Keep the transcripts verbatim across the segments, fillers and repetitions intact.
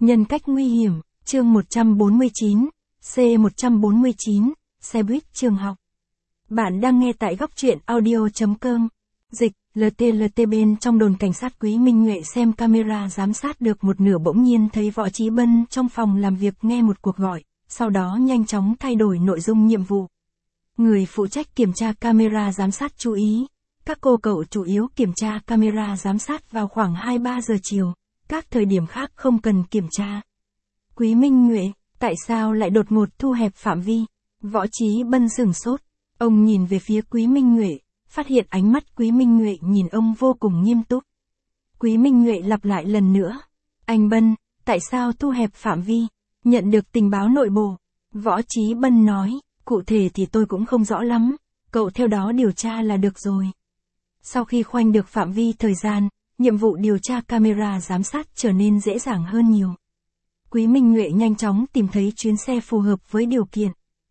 Nhân cách nguy hiểm, chương một trăm bốn mươi chín, C một trăm bốn mươi chín, xe buýt trường học. Bạn đang nghe tại góc truyện audio chấm com. Dịch, lờ tê lờ tê bên trong đồn cảnh sát Quý Minh Nhuệ xem camera giám sát được một nửa bỗng nhiên thấy Võ Chí Bân trong phòng làm việc nghe một cuộc gọi, sau đó nhanh chóng thay đổi nội dung nhiệm vụ. Người phụ trách kiểm tra camera giám sát chú ý, các cô cậu chủ yếu kiểm tra camera giám sát vào khoảng hai ba giờ chiều, các thời điểm khác không cần kiểm tra. Quý Minh Nhuệ, tại sao lại đột ngột thu hẹp phạm vi? Võ Chí Bân sửng sốt, ông nhìn về phía Quý Minh Nhuệ, phát hiện ánh mắt Quý Minh Nhuệ nhìn ông vô cùng nghiêm túc. Quý Minh Nhuệ lặp lại lần nữa, anh Bân, tại sao thu hẹp phạm vi? Nhận được tình báo nội bộ, Võ Chí Bân nói, cụ thể thì tôi cũng không rõ lắm, cậu theo đó điều tra là được rồi. Sau khi khoanh được phạm vi thời gian, nhiệm vụ điều tra camera giám sát trở nên dễ dàng hơn nhiều. Quý Minh Nhuệ nhanh chóng tìm thấy chuyến xe phù hợp với điều kiện.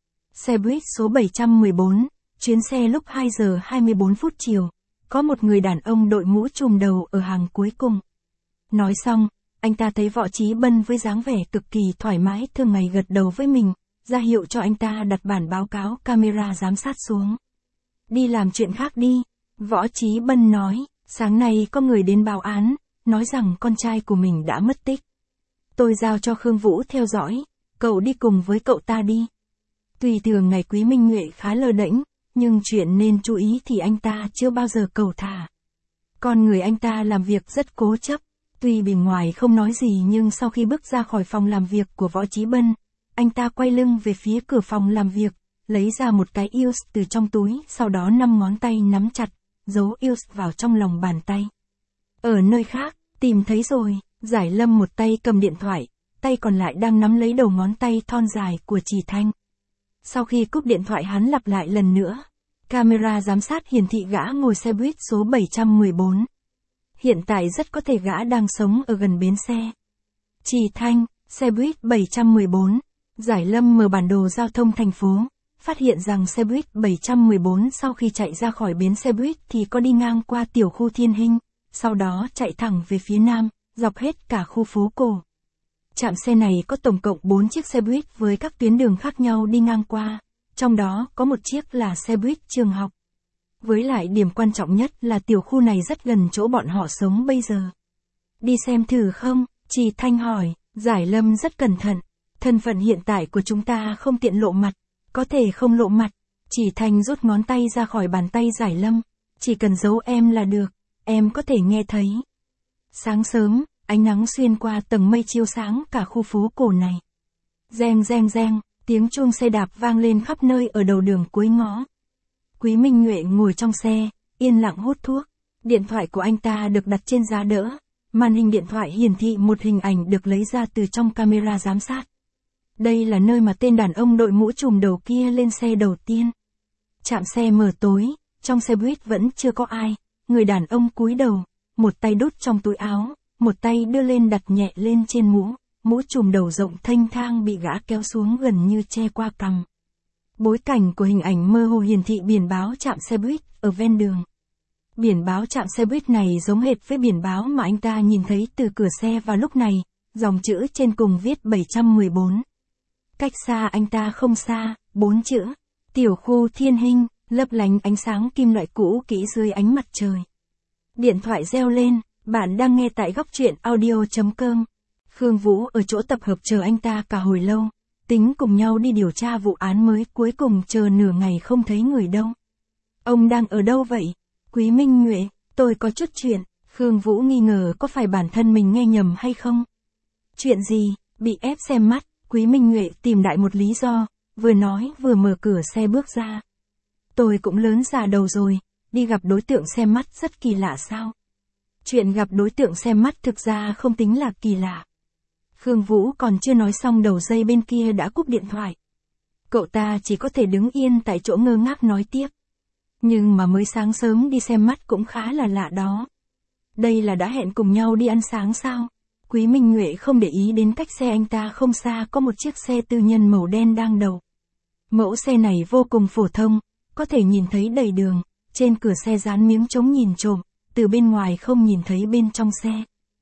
Xe buýt số bảy trăm mười bốn, chuyến xe lúc hai giờ hai mươi bốn phút chiều, có một người đàn ông đội mũ trùm đầu ở hàng cuối cùng. Nói xong, anh ta thấy Võ Chí Bân với dáng vẻ cực kỳ thoải mái thường ngày gật đầu với mình, ra hiệu cho anh ta đặt bản báo cáo camera giám sát xuống. Đi làm chuyện khác đi, Võ Chí Bân nói, sáng nay có người đến báo án, nói rằng con trai của mình đã mất tích. Tôi giao cho Khương Vũ theo dõi, cậu đi cùng với cậu ta đi. Tuy thường ngày Quý Minh Nhuệ khá lơ đễnh, nhưng chuyện nên chú ý thì anh ta chưa bao giờ cầu thả. Con người anh ta làm việc rất cố chấp, tuy bề ngoài không nói gì nhưng sau khi bước ra khỏi phòng làm việc của Võ Chí Bân, anh ta quay lưng về phía cửa phòng làm việc, lấy ra một cái i u ét từ trong túi, sau đó năm ngón tay nắm chặt, giấu i u ét vào trong lòng bàn tay. Ở nơi khác, tìm thấy rồi, Giải Lâm một tay cầm điện thoại, tay còn lại đang nắm lấy đầu ngón tay thon dài của Trì Thanh. Sau khi cúp điện thoại hắn lặp lại lần nữa, camera giám sát hiển thị gã ngồi xe buýt số bảy trăm mười bốn. Hiện tại rất có thể gã đang sống ở gần bến xe. Trì Thanh, xe buýt bảy trăm mười bốn, Giải Lâm mở bản đồ giao thông thành phố, phát hiện rằng xe buýt bảy trăm mười bốn sau khi chạy ra khỏi bến xe buýt thì có đi ngang qua tiểu khu Thiên Hinh, sau đó chạy thẳng về phía nam, dọc hết cả khu phố cổ. Trạm xe này có tổng cộng bốn chiếc xe buýt với các tuyến đường khác nhau đi ngang qua, trong đó có một chiếc là xe buýt trường học. Với lại điểm quan trọng nhất là tiểu khu này rất gần chỗ bọn họ sống bây giờ. Đi xem thử không? Trì Thanh hỏi. Giải Lâm rất cẩn thận, thân phận hiện tại của chúng ta không tiện lộ mặt, có thể không lộ mặt. Trì Thanh rút ngón tay ra khỏi bàn tay Giải Lâm, chỉ cần giấu em là được, em có thể nghe thấy. Sáng sớm, ánh nắng xuyên qua tầng mây chiếu sáng cả khu phố cổ này. Reng reng reng, tiếng chuông xe đạp vang lên khắp nơi ở đầu đường cuối ngõ. Quý Minh Nhuệ ngồi trong xe, yên lặng hút thuốc. Điện thoại của anh ta được đặt trên giá đỡ. Màn hình điện thoại hiển thị một hình ảnh được lấy ra từ trong camera giám sát. Đây là nơi mà tên đàn ông đội mũ trùm đầu kia lên xe đầu tiên. Trạm xe mở tối, trong xe buýt vẫn chưa có ai. Người đàn ông cúi đầu, một tay đút trong túi áo, một tay đưa lên đặt nhẹ lên trên mũ. Mũ trùm đầu rộng thênh thang bị gã kéo xuống gần như che qua cằm. Bối cảnh của hình ảnh mơ hồ hiển thị biển báo trạm xe buýt ở ven đường. Biển báo trạm xe buýt này giống hệt với biển báo mà anh ta nhìn thấy từ cửa xe vào lúc này, dòng chữ trên cùng viết bảy trăm mười bốn. Cách xa anh ta không xa, bốn chữ, tiểu khu Thiên Hinh, lấp lánh ánh sáng kim loại cũ kỹ dưới ánh mặt trời. Điện thoại reo lên, bạn đang nghe tại góc truyện audio chấm com. Khương Vũ ở chỗ tập hợp chờ anh ta cả hồi lâu, tính cùng nhau đi điều tra vụ án mới, cuối cùng chờ nửa ngày không thấy người đâu. Ông đang ở đâu vậy? Quý Minh Nhuệ, tôi có chút chuyện. Khương Vũ nghi ngờ có phải bản thân mình nghe nhầm hay không. Chuyện gì? Bị ép xem mắt. Quý Minh Nhuệ tìm đại một lý do, vừa nói vừa mở cửa xe bước ra. Tôi cũng lớn già đầu rồi, đi gặp đối tượng xem mắt rất kỳ lạ sao? Chuyện gặp đối tượng xem mắt thực ra không tính là kỳ lạ. Khương Vũ còn chưa nói xong đầu dây bên kia đã cúp điện thoại. Cậu ta chỉ có thể đứng yên tại chỗ ngơ ngác nói tiếp. Nhưng mà mới sáng sớm đi xem mắt cũng khá là lạ đó. Đây là đã hẹn cùng nhau đi ăn sáng sao? Quý Minh Nhuệ không để ý đến cách xe anh ta không xa có một chiếc xe tư nhân màu đen đang đậu. Mẫu xe này vô cùng phổ thông, có thể nhìn thấy đầy đường, trên cửa xe dán miếng chống nhìn trộm, từ bên ngoài không nhìn thấy bên trong xe.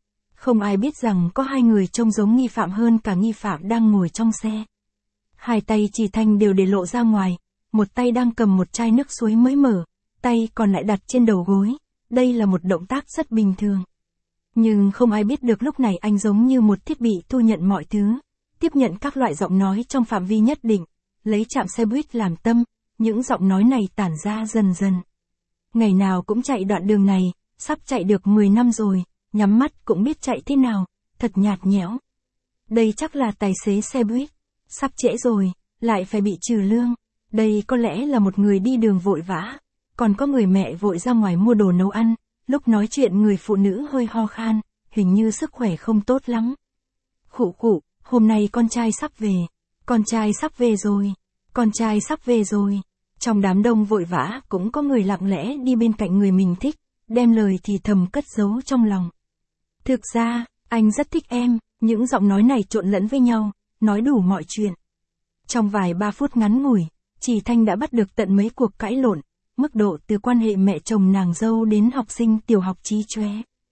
Không ai biết rằng có hai người trông giống nghi phạm hơn cả nghi phạm đang ngồi trong xe. Hai tay Trì Thanh đều để lộ ra ngoài, một tay đang cầm một chai nước suối mới mở, tay còn lại đặt trên đầu gối. Đây là một động tác rất bình thường. Nhưng không ai biết được lúc này anh giống như một thiết bị thu nhận mọi thứ, tiếp nhận các loại giọng nói trong phạm vi nhất định, lấy trạm xe buýt làm tâm, những giọng nói này tản ra dần dần. Ngày nào cũng chạy đoạn đường này, sắp chạy được mười năm rồi, nhắm mắt cũng biết chạy thế nào, thật nhạt nhẽo. Đây chắc là tài xế xe buýt, sắp trễ rồi, lại phải bị trừ lương. Đây có lẽ là một người đi đường vội vã, còn có người mẹ vội ra ngoài mua đồ nấu ăn, lúc nói chuyện người phụ nữ hơi ho khan, hình như sức khỏe không tốt lắm. Khụ khụ, hôm nay con trai sắp về, con trai sắp về rồi, con trai sắp về rồi. Trong đám đông vội vã cũng có người lặng lẽ đi bên cạnh người mình thích, đem lời thì thầm cất giấu trong lòng. Thực ra, anh rất thích em, những giọng nói này trộn lẫn với nhau, nói đủ mọi chuyện. Trong vài ba phút ngắn ngủi, Trì Thanh đã bắt được tận mấy cuộc cãi lộn, mức độ từ quan hệ mẹ chồng nàng dâu đến học sinh tiểu học trí chóe.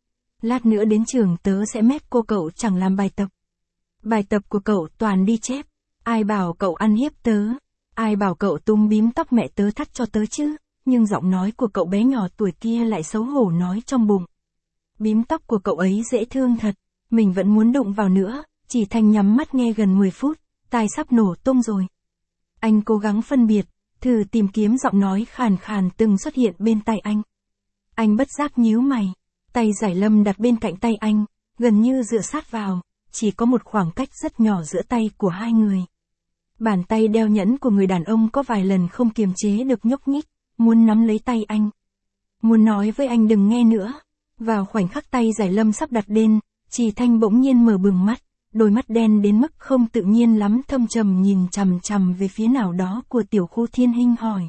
Lát nữa đến trường tớ sẽ mép cô cậu chẳng làm bài tập. Bài tập của cậu toàn đi chép, ai bảo cậu ăn hiếp tớ, ai bảo cậu tung bím tóc mẹ tớ thắt cho tớ chứ, nhưng giọng nói của cậu bé nhỏ tuổi kia lại xấu hổ nói trong bụng. Bím tóc của cậu ấy dễ thương thật, mình vẫn muốn đụng vào nữa. Trì Thanh nhắm mắt nghe gần mười phút, tai sắp nổ tung rồi. Anh cố gắng phân biệt, thử tìm kiếm giọng nói khàn khàn từng xuất hiện bên tai anh. Anh bất giác nhíu mày, tay Giải Lâm đặt bên cạnh tay anh, gần như dựa sát vào, chỉ có một khoảng cách rất nhỏ giữa tay của hai người. Bàn tay đeo nhẫn của người đàn ông có vài lần không kiềm chế được nhúc nhích, muốn nắm lấy tay anh. Muốn nói với anh đừng nghe nữa. Vào khoảnh khắc tay Giải Lâm sắp đặt lên, Trì Thanh bỗng nhiên mở bừng mắt, đôi mắt đen đến mức không tự nhiên lắm thâm trầm nhìn chằm chằm về phía nào đó của Tiểu Khu Thiên Hinh hỏi.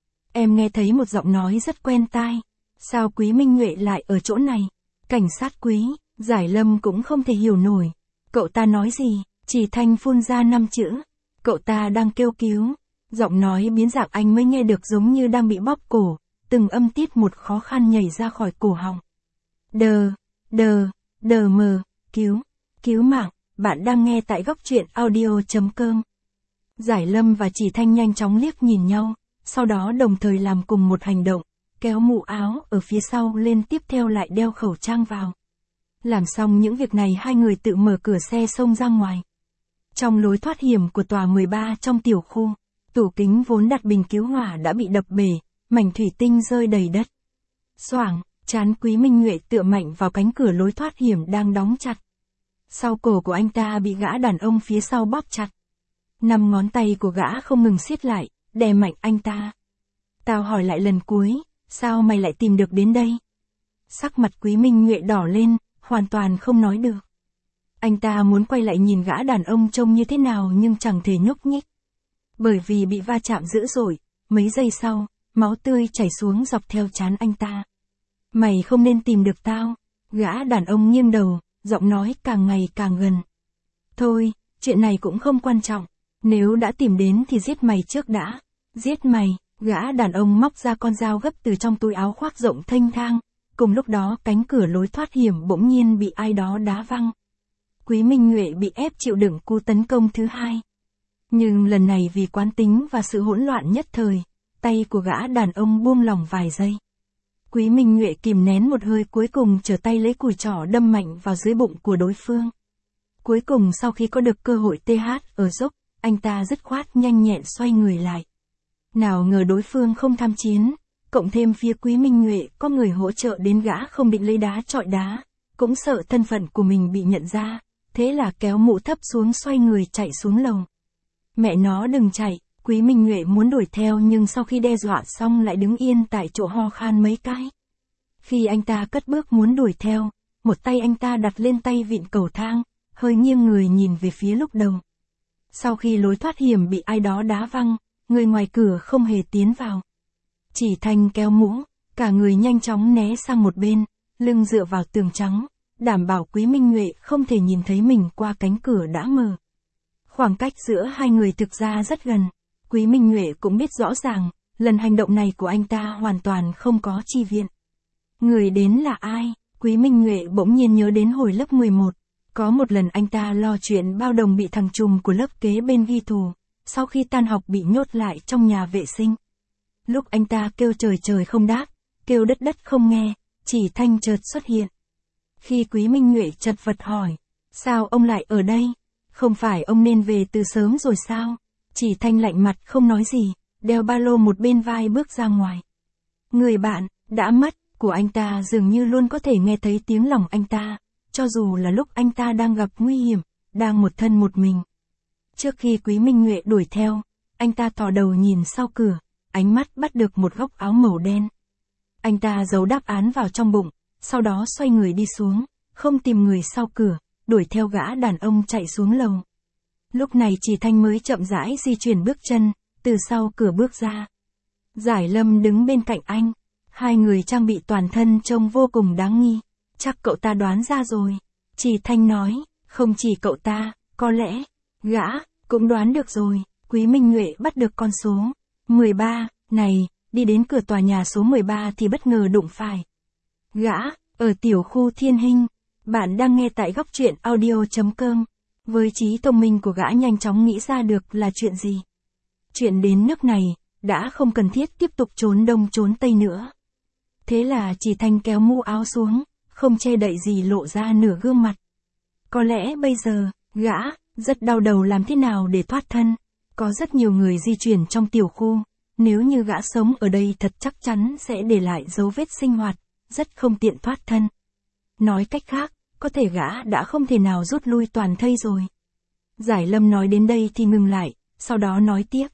Em nghe thấy một giọng nói rất quen tai, sao Quý Minh Nhuệ lại ở chỗ này? Cảnh sát Quý, Giải Lâm cũng không thể hiểu nổi. Cậu ta nói gì? Trì Thanh phun ra năm chữ. Cậu ta đang kêu cứu. Giọng nói biến dạng anh mới nghe được giống như đang bị bóp cổ, từng âm tiết một khó khăn nhảy ra khỏi cổ họng. Đờ, đờ, đờ mờ, cứu, cứu mạng, bạn đang nghe tại góc truyện audio.com. Giải Lâm và Trì Thanh nhanh chóng liếc nhìn nhau, sau đó đồng thời làm cùng một hành động, kéo mũ áo ở phía sau lên tiếp theo lại đeo khẩu trang vào. Làm xong những việc này hai người tự mở cửa xe xông ra ngoài. Trong lối thoát hiểm của tòa mười ba trong tiểu khu, tủ kính vốn đặt bình cứu hỏa đã bị đập bể, mảnh thủy tinh rơi đầy đất. Xoảng, trán Quý Minh Nhuệ tựa mạnh vào cánh cửa lối thoát hiểm đang đóng chặt. Sau cổ của anh ta bị gã đàn ông phía sau bóp chặt. Năm ngón tay của gã không ngừng siết lại, đè mạnh anh ta. Tao hỏi lại lần cuối, sao mày lại tìm được đến đây? Sắc mặt Quý Minh Nhuệ đỏ lên, hoàn toàn không nói được. Anh ta muốn quay lại nhìn gã đàn ông trông như thế nào nhưng chẳng thể nhúc nhích. Bởi vì bị va chạm dữ dội, mấy giây sau, máu tươi chảy xuống dọc theo trán anh ta. Mày không nên tìm được tao. Gã đàn ông nghiêng đầu, giọng nói càng ngày càng gần. Thôi, chuyện này cũng không quan trọng. Nếu đã tìm đến thì giết mày trước đã. Giết mày, gã đàn ông móc ra con dao gấp từ trong túi áo khoác rộng thênh thang. Cùng lúc đó cánh cửa lối thoát hiểm bỗng nhiên bị ai đó đá văng. Quý Minh Nhuệ bị ép chịu đựng cú tấn công thứ hai. Nhưng lần này vì quán tính và sự hỗn loạn nhất thời, tay của gã đàn ông buông lỏng vài giây. Quý Minh Nhuệ kìm nén một hơi cuối cùng trở tay lấy cùi trỏ đâm mạnh vào dưới bụng của đối phương. Cuối cùng sau khi có được cơ hội tê hát ở dốc, anh ta dứt khoát nhanh nhẹn xoay người lại. Nào ngờ đối phương không tham chiến, cộng thêm phía Quý Minh Nhuệ có người hỗ trợ đến gã không định lấy đá chọi đá, cũng sợ thân phận của mình bị nhận ra, thế là kéo mũ thấp xuống xoay người chạy xuống lầu. Mẹ nó đừng chạy, Quý Minh Nhuệ muốn đuổi theo nhưng sau khi đe dọa xong lại đứng yên tại chỗ ho khan mấy cái. Khi anh ta cất bước muốn đuổi theo, một tay anh ta đặt lên tay vịn cầu thang, hơi nghiêng người nhìn về phía lúc đầu. Sau khi lối thoát hiểm bị ai đó đá văng, người ngoài cửa không hề tiến vào. Chỉ Thanh kéo mũ, cả người nhanh chóng né sang một bên, lưng dựa vào tường trắng, đảm bảo Quý Minh Nhuệ không thể nhìn thấy mình qua cánh cửa đã mở. Khoảng cách giữa hai người thực ra rất gần, Quý Minh Nhuệ cũng biết rõ ràng, lần hành động này của anh ta hoàn toàn không có chi viện. Người đến là ai? Quý Minh Nhuệ bỗng nhiên nhớ đến hồi lớp mười một. Có một lần anh ta lo chuyện bao đồng bị thằng trùm của lớp kế bên ghi thù, sau khi tan học bị nhốt lại trong nhà vệ sinh. Lúc anh ta kêu trời trời không đáp, kêu đất đất không nghe, Chỉ Thanh chợt xuất hiện. Khi Quý Minh Nhuệ chật vật hỏi, sao ông lại ở đây? Không phải ông nên về từ sớm rồi sao? Chỉ Thanh lạnh mặt không nói gì, đeo ba lô một bên vai bước ra ngoài. Người bạn, đã mất, của anh ta dường như luôn có thể nghe thấy tiếng lòng anh ta, cho dù là lúc anh ta đang gặp nguy hiểm, đang một thân một mình. Trước khi Quý Minh Nhuệ đuổi theo, anh ta thò đầu nhìn sau cửa, ánh mắt bắt được một góc áo màu đen. Anh ta giấu đáp án vào trong bụng, sau đó xoay người đi xuống, không tìm người sau cửa, đuổi theo gã đàn ông chạy xuống lầu. Lúc này Chỉ Thanh mới chậm rãi di chuyển bước chân, từ sau cửa bước ra. Giải Lâm đứng bên cạnh anh, hai người trang bị toàn thân trông vô cùng đáng nghi. Chắc cậu ta đoán ra rồi. Chỉ Thanh nói, không chỉ cậu ta, có lẽ, gã, cũng đoán được rồi. Quý Minh Nhuệ bắt được con số mười ba, này, đi đến cửa tòa nhà số mười ba thì bất ngờ đụng phải gã, ở tiểu khu Thiên Hinh. Bạn đang nghe tại góc truyện audio chấm com. Với trí thông minh của gã nhanh chóng nghĩ ra được là chuyện gì. Chuyện đến nước này, đã không cần thiết tiếp tục trốn đông trốn tây nữa. Thế là Chỉ Thanh kéo mũ áo xuống, không che đậy gì lộ ra nửa gương mặt. Có lẽ bây giờ, gã, rất đau đầu làm thế nào để thoát thân. Có rất nhiều người di chuyển trong tiểu khu, nếu như gã sống ở đây thật chắc chắn sẽ để lại dấu vết sinh hoạt, rất không tiện thoát thân. Nói cách khác, có thể gã đã không thể nào rút lui toàn thây rồi. Giải Lâm nói đến đây thì ngừng lại, sau đó nói tiếp.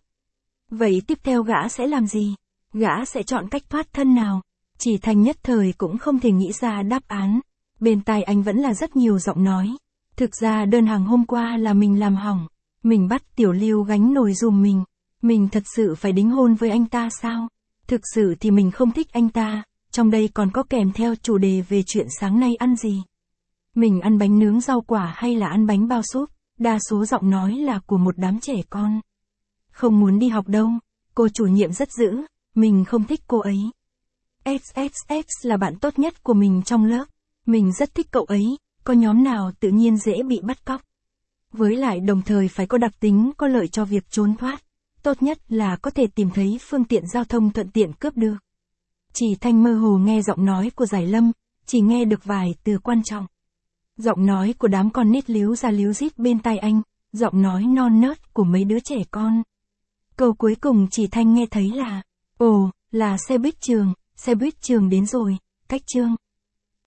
Vậy tiếp theo gã sẽ làm gì? Gã sẽ chọn cách thoát thân nào? Chỉ Thanh nhất thời cũng không thể nghĩ ra đáp án. Bên tai anh vẫn là rất nhiều giọng nói. Thực ra đơn hàng hôm qua là mình làm hỏng. Mình bắt Tiểu Lưu gánh nồi dùm mình. Mình thật sự phải đính hôn với anh ta sao? Thực sự thì mình không thích anh ta. Trong đây còn có kèm theo chủ đề về chuyện sáng nay ăn gì. Mình ăn bánh nướng rau quả hay là ăn bánh bao súp? Đa số giọng nói là của một đám trẻ con. Không muốn đi học đâu. Cô chủ nhiệm rất dữ. Mình không thích cô ấy. ích ích ích là bạn tốt nhất của mình trong lớp. Mình rất thích cậu ấy. Có nhóm nào tự nhiên dễ bị bắt cóc. Với lại đồng thời phải có đặc tính có lợi cho việc trốn thoát. Tốt nhất là có thể tìm thấy phương tiện giao thông thuận tiện cướp được. Chỉ Thanh mơ hồ nghe giọng nói của Giải Lâm, chỉ nghe được vài từ quan trọng. Giọng nói của đám con nít líu ra líu rít bên tai anh, giọng nói non nớt của mấy đứa trẻ con. Câu cuối cùng Chỉ Thanh nghe thấy là, ồ, là xe buýt trường, xe buýt trường đến rồi, cách trường.